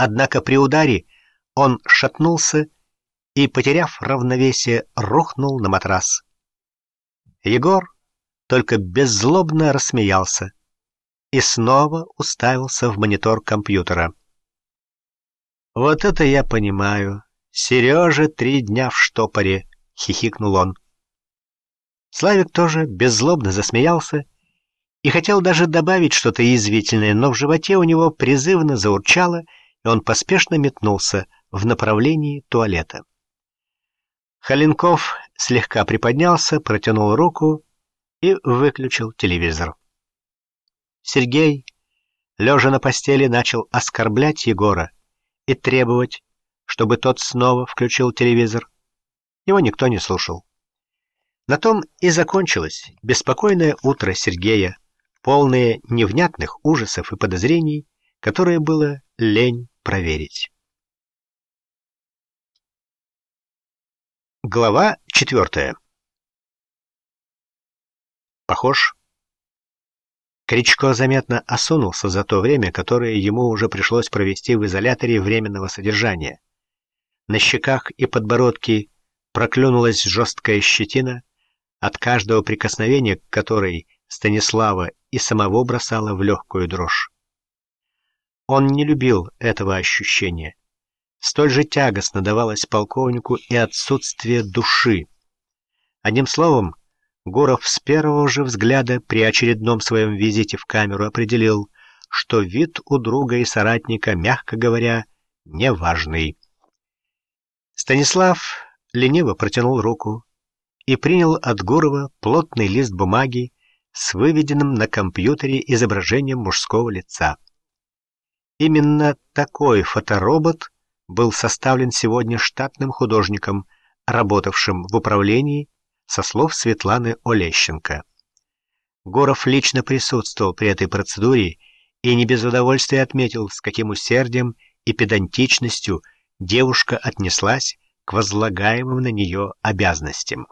Однако при ударе он шатнулся и, потеряв равновесие, рухнул на матрас. Егор только беззлобно рассмеялся и снова уставился в монитор компьютера. «Вот это я понимаю. Сережа 3 дня в штопоре», — хихикнул он. Славик тоже беззлобно засмеялся и хотел даже добавить что-то язвительное, но в животе у него призывно заурчало, и он поспешно метнулся в направлении туалета. Холенков слегка приподнялся, протянул руку и выключил телевизор. Сергей, лежа на постели, начал оскорблять Егора и требовать, чтобы тот снова включил телевизор. Его никто не слушал. На том и закончилось беспокойное утро Сергея, полное невнятных ужасов и подозрений, которые было лень проверить. Глава 4. Похож? Кричко заметно осунулся за то время, которое ему уже пришлось провести в изоляторе временного содержания. На щеках и подбородке проклюнулась жесткая щетина, от каждого прикосновения к которой Станислава и самого бросала в легкую дрожь. Он не любил этого ощущения. Столь же тягостно давалось полковнику и отсутствие души. Одним словом, Гуров с первого же взгляда при очередном своем визите в камеру определил, что вид у друга и соратника, мягко говоря, неважный. Станислав лениво протянул руку и принял от Гурова плотный лист бумаги с выведенным на компьютере изображением мужского лица. Именно такой фоторобот был составлен сегодня штатным художником, работавшим в управлении, со слов Светланы Олещенко. Гуров лично присутствовал при этой процедуре и не без удовольствия отметил, с каким усердием и педантичностью девушка отнеслась к возлагаемым на нее обязанностям.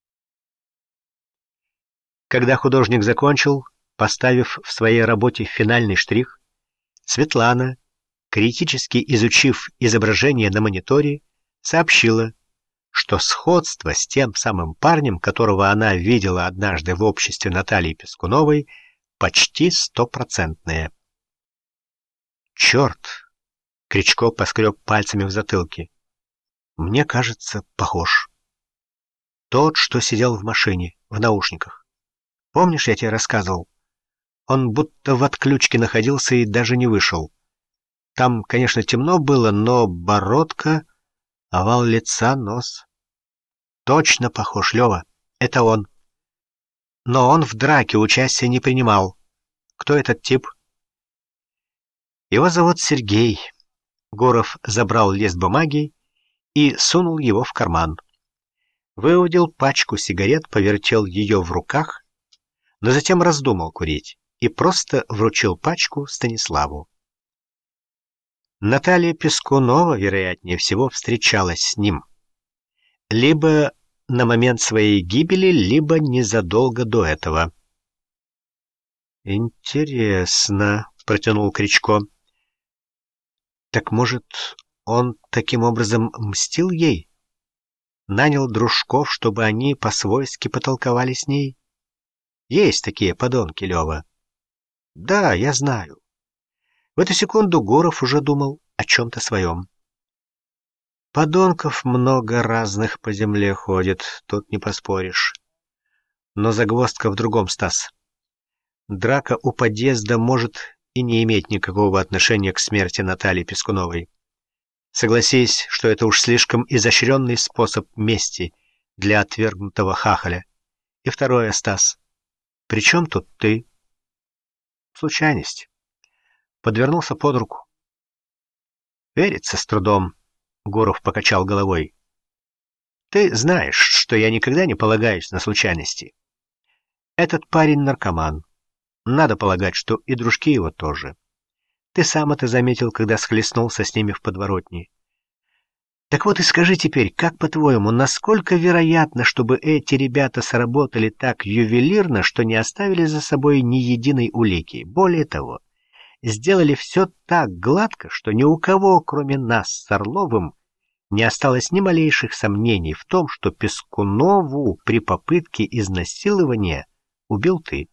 Когда художник закончил, поставив в своей работе финальный штрих, Светлана, критически изучив изображение на мониторе, сообщила, что сходство с тем самым парнем, которого она видела однажды в обществе Натальи Пискуновой, почти 100%. «Черт!» — Кричко поскреб пальцами в затылке. «Мне кажется, похож. Тот, что сидел в машине, в наушниках. Помнишь, я тебе рассказывал? Он будто в отключке находился и даже не вышел. Там, конечно, темно было, но бородка, овал лица, нос. Точно похож, Лева. Это он. Но он в драке участия не принимал. Кто этот тип?» «Его зовут Сергей». Гуров забрал лист бумаги и сунул его в карман. Выудил пачку сигарет, повертел ее в руках, но затем раздумал курить и просто вручил пачку Станиславу. Наталья Пискунова, вероятнее всего, встречалась с ним. Либо на момент своей гибели, либо незадолго до этого. «Интересно», — протянул Кричко. «Так, может, он таким образом мстил ей? Нанял дружков, чтобы они по-свойски потолковали с ней? Есть такие подонки, Лева». «Да, я знаю». В эту секунду Гуров уже думал о чем-то своем. «Подонков много разных по земле ходит, тут не поспоришь. Но загвоздка в другом, Стас. Драка у подъезда может и не иметь никакого отношения к смерти Натальи Пискуновой. Согласись, что это уж слишком изощренный способ мести для отвергнутого хахаля. И второе, Стас. При чем тут ты?» «Случайность. Подвернулся под руку». «Верится с трудом», — Гуров покачал головой. «Ты знаешь, что я никогда не полагаюсь на случайности. Этот парень наркоман. Надо полагать, что и дружки его тоже. Ты сам это заметил, когда схлестнулся с ними в подворотне. Так вот и скажи теперь, как по-твоему, насколько вероятно, чтобы эти ребята сработали так ювелирно, что не оставили за собой ни единой улики? Более того, сделали все так гладко, что ни у кого, кроме нас с Орловым, не осталось ни малейших сомнений в том, что Пескунову при попытке изнасилования убил ты.